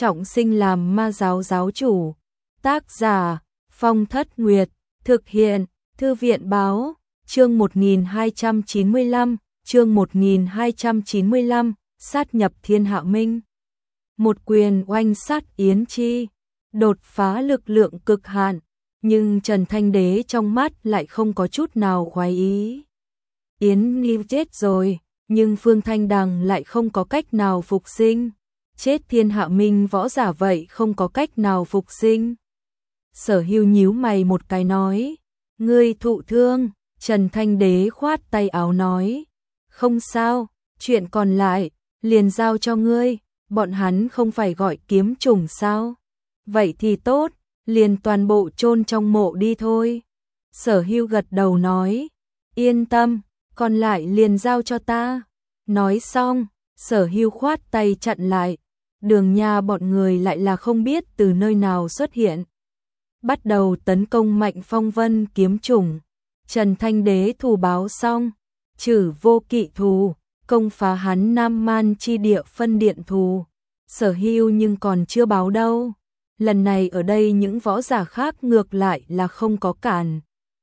trọng sinh làm ma giáo giáo chủ. Tác giả Phong Thất Nguyệt, thực hiện Thư viện báo, chương 1295, chương 1295, sát nhập Thiên Hạ Minh. Một quyền oanh sát Yến Chi, đột phá lực lượng cực hạn, nhưng Trần Thanh Đế trong mắt lại không có chút nào khoái ý. Yến Nhi chết rồi, nhưng Phương Thanh Đằng lại không có cách nào phục sinh. Chết Thiên Hạ Minh võ giả vậy không có cách nào phục sinh. Sở Hưu nhíu mày một cái nói, ngươi thụ thương. Trần Thanh Đế khoát tay áo nói, không sao, chuyện còn lại liền giao cho ngươi, bọn hắn không phải gọi kiếm trùng sao? Vậy thì tốt, liền toàn bộ chôn trong mộ đi thôi. Sở Hưu gật đầu nói, yên tâm, còn lại liền giao cho ta. Nói xong, Sở Hưu khoát tay chặn lại, Đường Nha bọn người lại là không biết từ nơi nào xuất hiện. Bắt đầu tấn công mạnh phong vân kiếm chủng. Trần Thanh Đế thù báo xong, trừ vô kỵ thù, công phá hắn Nam Man chi địa phân điện thù. Sở Hưu nhưng còn chưa báo đâu. Lần này ở đây những võ giả khác ngược lại là không có cản.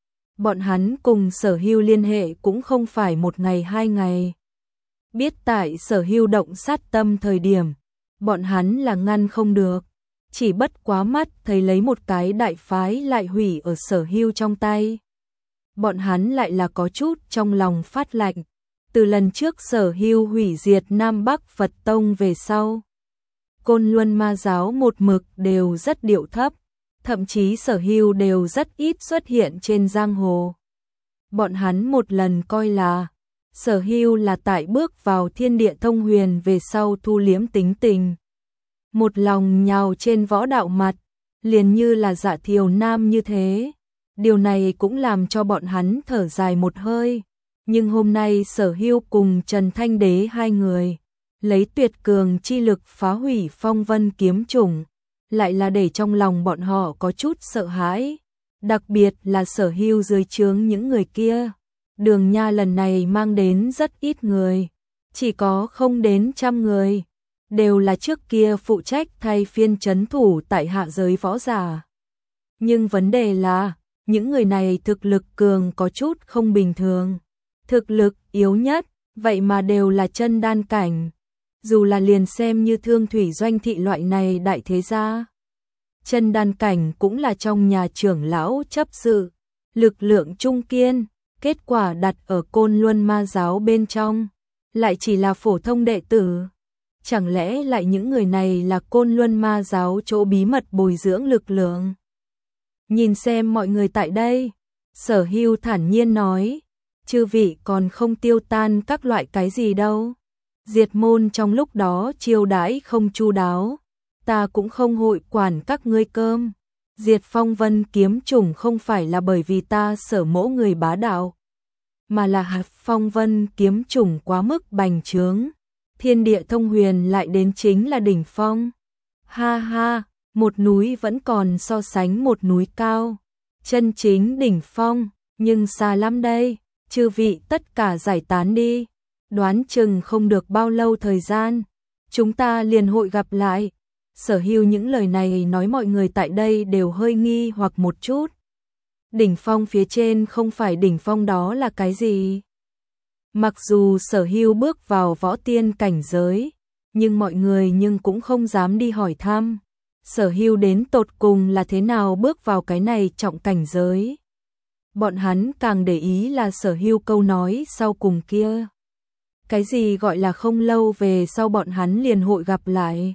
Bọn hắn cùng Sở Hưu liên hệ cũng không phải một ngày hai ngày. Biết tại Sở Hưu động sát tâm thời điểm, bọn hắn là ngăn không được. Chỉ bất quá mắt thấy lấy một cái đại phái lại hủy ở Sở Hưu trong tay. Bọn hắn lại là có chút trong lòng phát lạnh. Từ lần trước Sở Hưu hủy diệt Nam Bắc Phật Tông về sau, Côn Luân Ma giáo một mực đều rất điệu thấp, thậm chí Sở Hưu đều rất ít xuất hiện trên giang hồ. Bọn hắn một lần coi là Sở Hưu là tại bước vào Thiên Địa Thông Huyền về sau thu liếm tính tình, một lòng nhào trên võ đạo mặt, liền như là Dạ Thiều Nam như thế. Điều này cũng làm cho bọn hắn thở dài một hơi. Nhưng hôm nay Sở Hưu cùng Trần Thanh Đế hai người lấy tuyệt cường chi lực phá hủy phong vân kiếm chủng, lại là để trong lòng bọn họ có chút sợ hãi. Đặc biệt là Sở Hưu dưới trướng những người kia. Đường Nha lần này mang đến rất ít người, chỉ có không đến 100 người, đều là trước kia phụ trách thay phiên trấn thủ tại hạ giới võ giả. Nhưng vấn đề là, những người này thực lực cường có chút không bình thường. Thực lực yếu nhất, vậy mà đều là chân đan cảnh. Dù là liền xem như Thương Thủy Doanh thị loại này đại thế gia, chân đan cảnh cũng là trong nhà trưởng lão chấp sự, lực lượng trung kiên. Kết quả đặt ở Côn Luân Ma giáo bên trong, lại chỉ là phổ thông đệ tử. Chẳng lẽ lại những người này là Côn Luân Ma giáo chỗ bí mật bồi dưỡng lực lượng? Nhìn xem mọi người tại đây, Sở Hưu thản nhiên nói, chư vị còn không tiêu tan các loại cái gì đâu. Diệt môn trong lúc đó chiêu đãi không chu đáo, ta cũng không hội quản các ngươi cơm. Diệt phong vân kiếm chủng không phải là bởi vì ta Sở mỗ người bá đạo, mà là phong vân kiếm chủng quá mức bành trướng. Thiên Địa Thông Huyền lại đến chính là đỉnh phong. Ha ha, một núi vẫn còn so sánh một núi cao. Chân chính đỉnh phong, nhưng xa lắm đây. Chư vị tất cả giải tán đi. Đoán chừng không được bao lâu thời gian, chúng ta liền hội gặp lại. Sở Hưu những lời này nói mọi người tại đây đều hơi nghi hoặc một chút. Đỉnh phong phía trên không phải đỉnh phong đó là cái gì? Mặc dù Sở Hưu bước vào võ tiên cảnh giới, nhưng mọi người cũng không dám đi hỏi thăm. Sở Hưu đến tột cùng là thế nào bước vào cái này trọng cảnh giới? Bọn hắn càng để ý là Sở Hưu câu nói sau cùng kia. Cái gì gọi là không lâu về sau bọn hắn liền hội gặp lại?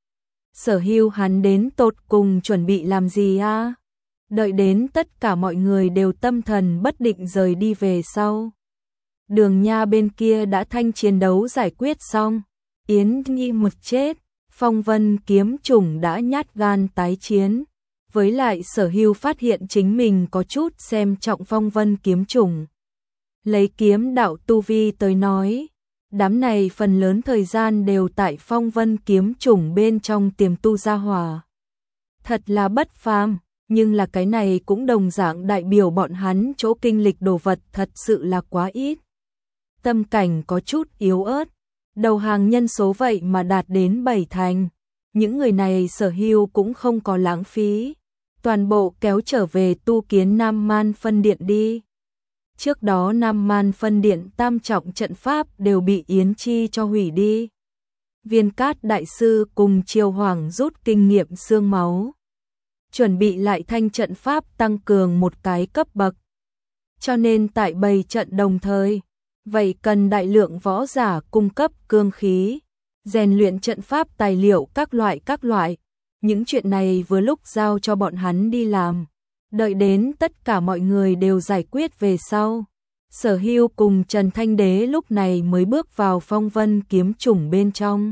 Sở Hưu hắn đến tột cùng chuẩn bị làm gì a? Đợi đến tất cả mọi người đều tâm thần bất định rời đi về sau, Đường Nha bên kia đã thanh chiến đấu giải quyết xong, Yến Nhi một chết, phong vân kiếm chủng đã nhát gan tái chiến. Với lại Sở Hưu phát hiện chính mình có chút xem trọng phong vân kiếm chủng. Lấy kiếm đạo tu vi tới nói, đám này phần lớn thời gian đều tại phong vân kiếm chủng bên trong tiềm tu gia hỏa. Thật là bất phàm, nhưng là cái này cũng đồng dạng đại biểu bọn hắn chỗ kinh lịch đồ vật thật sự là quá ít. Tâm cảnh có chút yếu ớt, đầu hàng nhân số vậy mà đạt đến 7 thành. những người này Sở Hưu cũng không có lãng phí, toàn bộ kéo trở về tu kiến Nam Man phân điện đi. Trước đó Nam Man phân điện tam trọng trận pháp đều bị Yến Chi cho hủy đi. Viên Cát đại sư cùng Triều Hoàng rút kinh nghiệm xương máu, chuẩn bị lại thanh trận pháp tăng cường một cái cấp bậc. Cho nên tại bày trận đồng thời, vậy cần đại lượng võ giả cung cấp cương khí, rèn luyện trận pháp tài liệu các loại. Những chuyện này vừa lúc giao cho bọn hắn đi làm. Đợi đến tất cả mọi người đều giải quyết về sau, Sở Hưu cùng Trần Thanh Đế lúc này mới bước vào phong vân kiếm chủng bên trong.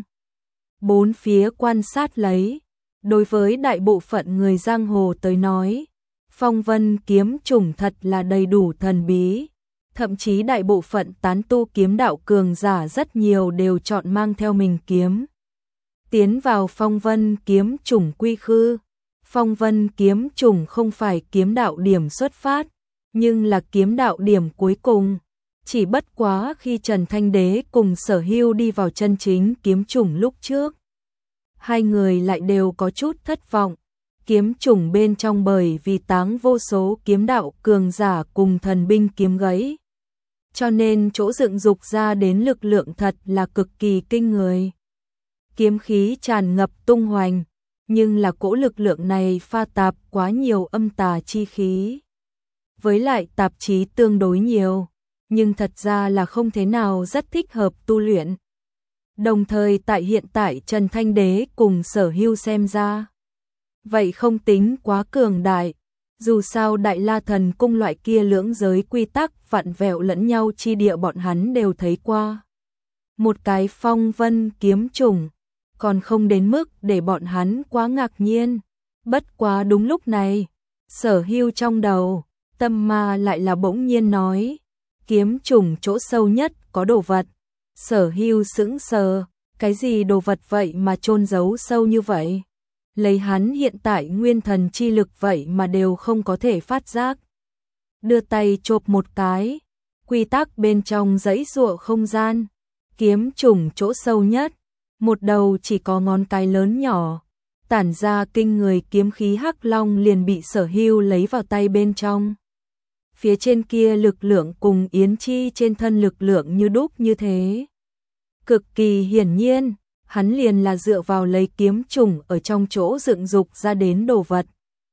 Bốn phía quan sát lấy, đối với đại bộ phận người giang hồ tới nói, phong vân kiếm chủng thật là đầy đủ thần bí. Thậm chí đại bộ phận tán tu kiếm đạo cường giả rất nhiều đều chọn mang theo mình kiếm. Tiến vào phong vân kiếm chủng quy khư. Phong vân kiếm chủng không phải kiếm đạo điểm xuất phát, nhưng là kiếm đạo điểm cuối cùng. Chỉ bất quá khi Trần Thanh Đế cùng Sở Hưu đi vào chân chính kiếm chủng lúc trước, hai người lại đều có chút thất vọng. Kiếm chủng bên trong bởi vì táng vô số kiếm đạo cường giả cùng thần binh kiếm gãy, cho nên chỗ dựng dục ra đến lực lượng thật là cực kỳ kinh người. Kiếm khí tràn ngập tung hoành, nhưng là cỗ lực lượng này pha tạp quá nhiều âm tà chi khí. Với lại tạp chí tương đối nhiều, nhưng thật ra là không thế nào rất thích hợp tu luyện. Đồng thời tại hiện tại Trần Thanh Đế cùng Sở Hưu xem ra, vậy không tính quá cường đại. Dù sao Đại La Thần Cung loại kia lưỡng giới quy tắc vặn vẹo lẫn nhau chi địa bọn hắn đều thấy qua. Một cái phong vân kiếm chủng, còn không đến mức để bọn hắn quá ngạc nhiên. Bất quá đúng lúc này, Sở Hưu trong đầu, tâm ma lại là bỗng nhiên nói, kiếm chủng chỗ sâu nhất có đồ vật. Sở Hưu sững sờ, cái gì đồ vật vậy mà chôn giấu sâu như vậy? Lấy hắn hiện tại nguyên thần chi lực vậy mà đều không có thể phát giác. Đưa tay chộp một cái, quy tắc bên trong dãy giụa không gian, kiếm chủng chỗ sâu nhất, một đầu chỉ có ngón cái lớn nhỏ, tản ra kinh người kiếm khí hắc long liền bị Sở Hưu lấy vào tay bên trong. Phía trên kia lực lượng cùng Yến Chi trên thân lực lượng như đúc như thế. Cực kỳ hiển nhiên, hắn liền là dựa vào lấy kiếm chủng ở trong chỗ dựng dục ra đến đồ vật.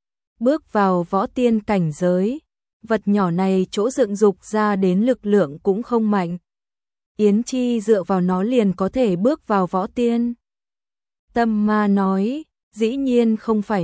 Bước vào võ tiên cảnh giới, vật nhỏ này chỗ dựng dục ra đến lực lượng cũng không mạnh. Yến Chi dựa vào nó liền có thể bước vào võ tiên. Tâm ma nói, dĩ nhiên không phải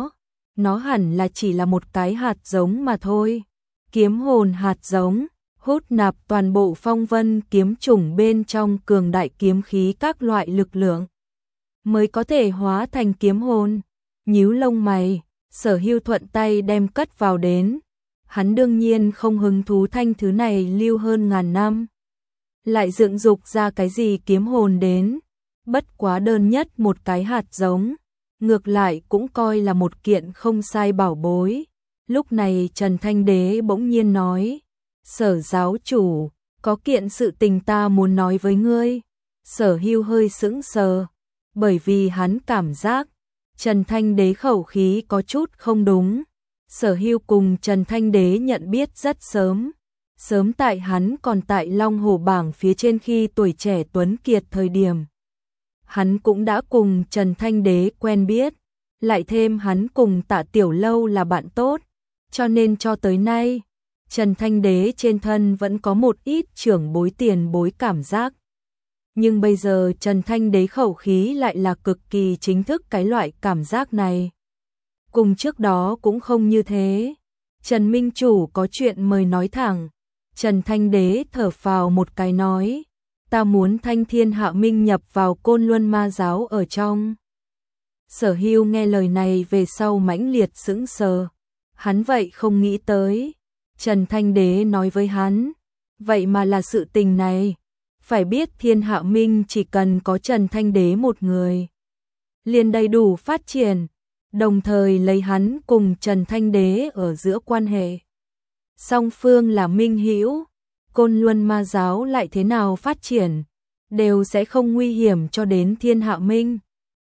nó hẳn là chỉ là một cái hạt giống mà thôi. Kiếm hồn hạt giống, hút nạp toàn bộ phong vân kiếm chủng bên trong cường đại kiếm khí các loại lực lượng, mới có thể hóa thành kiếm hồn. Nhíu lông mày, Sở Hưu thuận tay đem cất vào đến. Hắn đương nhiên không hứng thú thanh thứ này lưu hơn ngàn năm, lại dựng dục ra cái gì kiếm hồn đến. Bất quá đơn nhất một cái hạt giống, ngược lại cũng coi là một kiện không sai bảo bối. Lúc này Trần Thanh Đế bỗng nhiên nói, Sở giáo chủ, có kiện sự tình ta muốn nói với ngươi. Sở Hưu hơi sững sờ, bởi vì hắn cảm giác Trần Thanh Đế khẩu khí có chút không đúng. Sở Hưu cùng Trần Thanh Đế nhận biết rất sớm, sớm tại hắn còn tại Long Hổ bảng phía trên khi tuổi trẻ tuấn kiệt thời điểm. Hắn cũng đã cùng Trần Thanh Đế quen biết, lại thêm hắn cùng Tạ Tiểu Lâu là bạn tốt, cho nên cho tới nay, Trần Thanh Đế trên thân vẫn có một ít trưởng bối tiền bối cảm giác. Nhưng bây giờ Trần Thanh Đế khẩu khí lại là cực kỳ chính thức cái loại cảm giác này. Cùng trước đó cũng không như thế. Trần Minh Chủ có chuyện mời nói thẳng. Trần Thanh Đế thở phào một cái nói, ta muốn Thanh Thiên Hạ Minh nhập vào Côn Luân Ma giáo ở trong. Sở Hưu nghe lời này về sau mãnh liệt sững sờ. Hắn vậy không nghĩ tới. Trần Thanh Đế nói với hắn, vậy mà là sự tình này. Phải biết Thiên Hạ Minh chỉ cần có Trần Thanh Đế một người, liền đầy đủ phát triển, đồng thời lấy hắn cùng Trần Thanh Đế ở giữa quan hệ. Song phương là minh hữu, Côn Luân Ma giáo lại thế nào phát triển, đều sẽ không nguy hiểm cho đến Thiên Hạ Minh.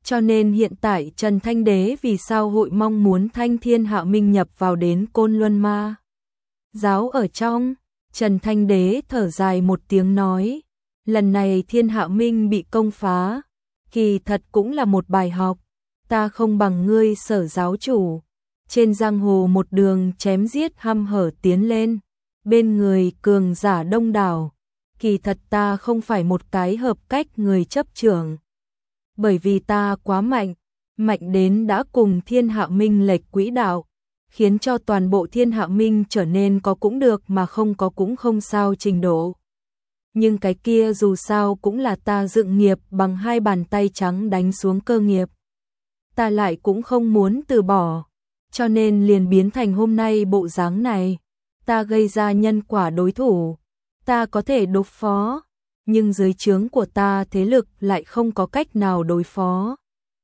Cho nên hiện tại Trần Thanh Đế vì sao hội mong muốn Thanh Thiên Hạ Minh nhập vào đến Côn Luân Ma giáo ở trong. Trần Thanh Đế thở dài một tiếng nói, lần này Thiên Hạ Minh bị công phá, kỳ thật cũng là một bài học, ta không bằng ngươi Sở giáo chủ. Trên giang hồ một đường chém giết hăm hở tiến lên, bên người cường giả đông đảo, kỳ thật ta không phải một cái hợp cách người chấp trưởng. Bởi vì ta quá mạnh, mạnh đến đã cùng Thiên Hạ Minh lệch quỹ đạo, khiến cho toàn bộ Thiên Hạ Minh trở nên có cũng được mà không có cũng không sao trình độ. Nhưng cái kia dù sao cũng là ta dựng nghiệp bằng hai bàn tay trắng đánh xuống cơ nghiệp. Ta lại cũng không muốn từ bỏ, cho nên liền biến thành hôm nay bộ dáng này. Ta gây ra nhân quả đối thủ, ta có thể đối phó, nhưng dưới trướng của ta thế lực lại không có cách nào đối phó.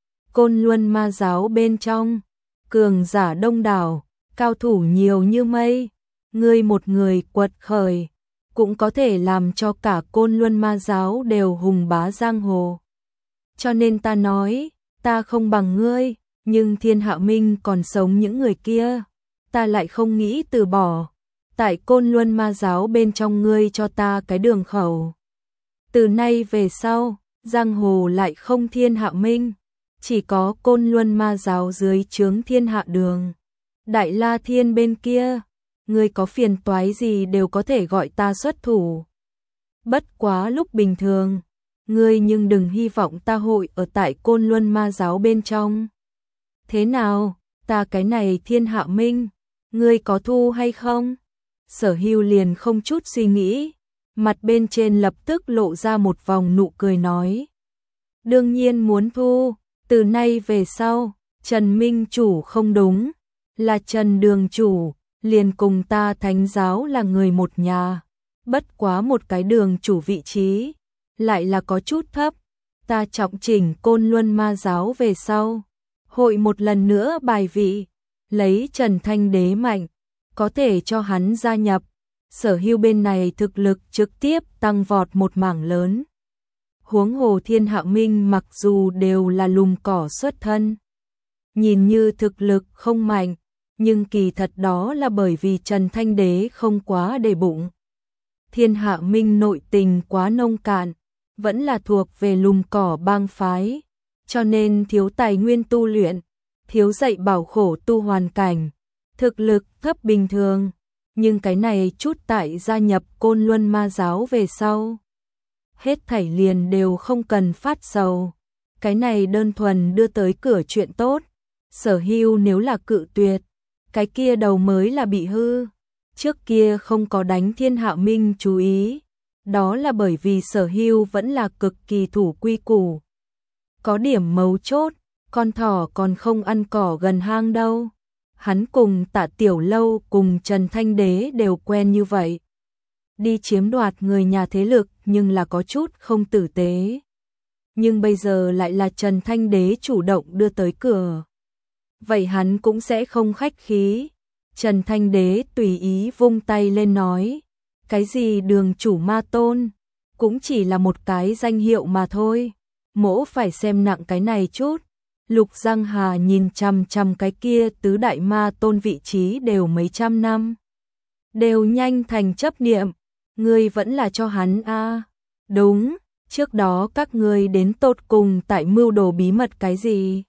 Côn Luân Ma giáo bên trong, cường giả đông đảo, cao thủ nhiều như mây, ngươi một người quật khởi, cũng có thể làm cho cả Côn Luân Ma giáo đều hùng bá giang hồ. Cho nên ta nói, ta không bằng ngươi, nhưng Thiên Hạ Minh còn sống những người kia, ta lại không nghĩ từ bỏ. Tại Côn Luân Ma giáo bên trong ngươi cho ta cái đường khẩu. Từ nay về sau, giang hồ lại không Thiên Hạ Minh, chỉ có Côn Luân Ma giáo dưới trướng Thiên Hạ đường. Đại La Thiên bên kia, ngươi có phiền toái gì đều có thể gọi ta xuất thủ. Bất quá lúc bình thường, ngươi nhưng đừng hy vọng ta hội ở tại Côn Luân Ma giáo bên trong. Thế nào, ta cái này Thiên Hạ Minh, ngươi có thu hay không? Sở Hưu liền không chút suy nghĩ, mặt bên trên lập tức lộ ra một vòng nụ cười nói. Đương nhiên muốn thu, từ nay về sau, Trần Minh chủ không đúng, là Trần Đường chủ, liền cùng ta Thánh giáo là người một nhà. Bất quá một cái đường chủ vị trí, lại là có chút thấp, ta trọng chỉnh Côn Luân Ma giáo về sau. Hội một lần nữa bài vị, lấy Trần Thanh Đế mạnh, có thể cho hắn gia nhập. Sở Hưu bên này thực lực trực tiếp tăng vọt một mảng lớn. Huống hồ Thiên Hạ Minh mặc dù đều là lùm cỏ xuất thân, nhìn như thực lực không mạnh, nhưng kỳ thật đó là bởi vì Trần Thanh Đế không quá để bụng. Thiên Hạ Minh nội tình quá nông cạn, vẫn là thuộc về lùm cỏ bang phái, cho nên thiếu tài nguyên tu luyện, thiếu dạy bảo khổ tu hoàn cảnh, thực lực thấp bình thường. Nhưng cái này chút tại gia nhập Côn Luân Ma giáo về sau, hết thảy liền đều không cần phát sầu. Cái này đơn thuần đưa tới cửa chuyện tốt. Sở Hưu nếu là cự tuyệt, cái kia đầu mới là bị hư. Trước kia không có đánh Thiên Hạ Minh chú ý, đó là bởi vì Sở Hưu vẫn là cực kỳ thủ quy củ. Có điểm mấu chốt, con thỏ còn không ăn cỏ gần hang đâu. Hắn cùng Tạ Tiểu Lâu cùng Trần Thanh Đế đều quen như vậy. Đi chiếm đoạt người nhà thế lực nhưng là có chút không tử tế. Nhưng bây giờ lại là Trần Thanh Đế chủ động đưa tới cửa. Vậy hắn cũng sẽ không khách khí. Trần Thanh Đế tùy ý vung tay lên nói, cái gì đường chủ ma tôn, cũng chỉ là một cái danh hiệu mà thôi. Mỗ phải xem nặng cái này chút. Lục Giang Hà nhìn chằm chằm cái kia tứ đại ma tôn vị trí đều mấy trăm năm. Đều nhanh thành chấp niệm, ngươi vẫn là cho hắn a. Đúng, trước đó các ngươi đến tột cùng tại mưu đồ bí mật cái gì?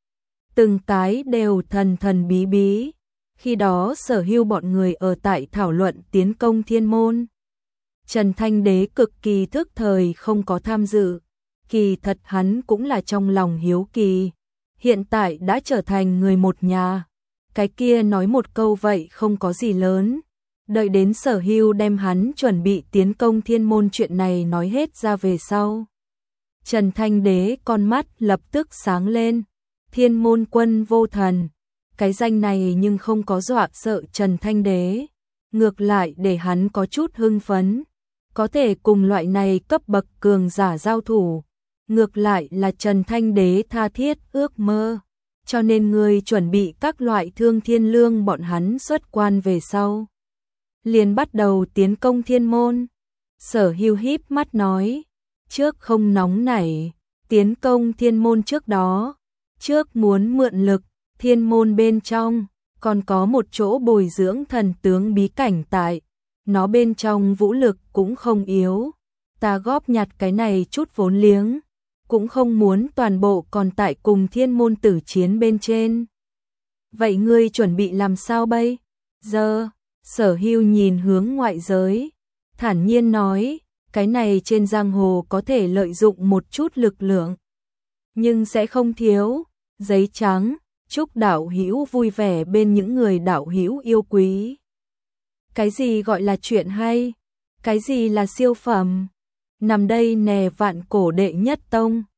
Từng cái đều thần thần bí bí. Khi đó Sở Hưu bọn người ở tại thảo luận tiến công Thiên Môn. Trần Thanh Đế cực kỳ thức thời không có tham dự. Kỳ thật hắn cũng là trong lòng hiếu kỳ. Hiện tại đã trở thành người một nhà. Cái kia nói một câu vậy không có gì lớn. Đợi đến Sở Hưu đem hắn chuẩn bị tiến công Thiên Môn chuyện này nói hết ra về sau. Trần Thanh Đế con mắt lập tức sáng lên. Thiên Môn quân vô thần. Cái danh này nhưng không có dọa sợ Trần Thanh Đế. Ngược lại để hắn có chút hưng phấn. Có thể cùng loại này cấp bậc cường giả giao thủ. Ngược lại là Trần Thanh Đế tha thiết ước mơ. Cho nên người chuẩn bị các loại thương thiên lương bọn hắn xuất quan về sau. Liền bắt đầu tiến công Thiên Môn. Sở Hưu híp mắt nói. Trước không nóng nảy. tiến công thiên môn trước đó, trước muốn mượn lực, thiên môn bên trong, còn có một chỗ bồi dưỡng thần tướng bí cảnh tại, nó bên trong vũ lực cũng không yếu, ta góp nhặt cái này chút vốn liếng, cũng không muốn toàn bộ còn tại cùng thiên môn tử chiến bên trên. Vậy ngươi chuẩn bị làm sao bây giờ? Sở Hưu nhìn hướng ngoại giới, thản nhiên nói, cái này trên giang hồ có thể lợi dụng một chút lực lượng, nhưng sẽ không thiếu. Giấy trắng, chúc đạo hữu vui vẻ bên những người đạo hữu yêu quý. Cái gì gọi là chuyện hay? Cái gì là siêu phẩm? Nằm đây nè vạn cổ đệ nhất tông.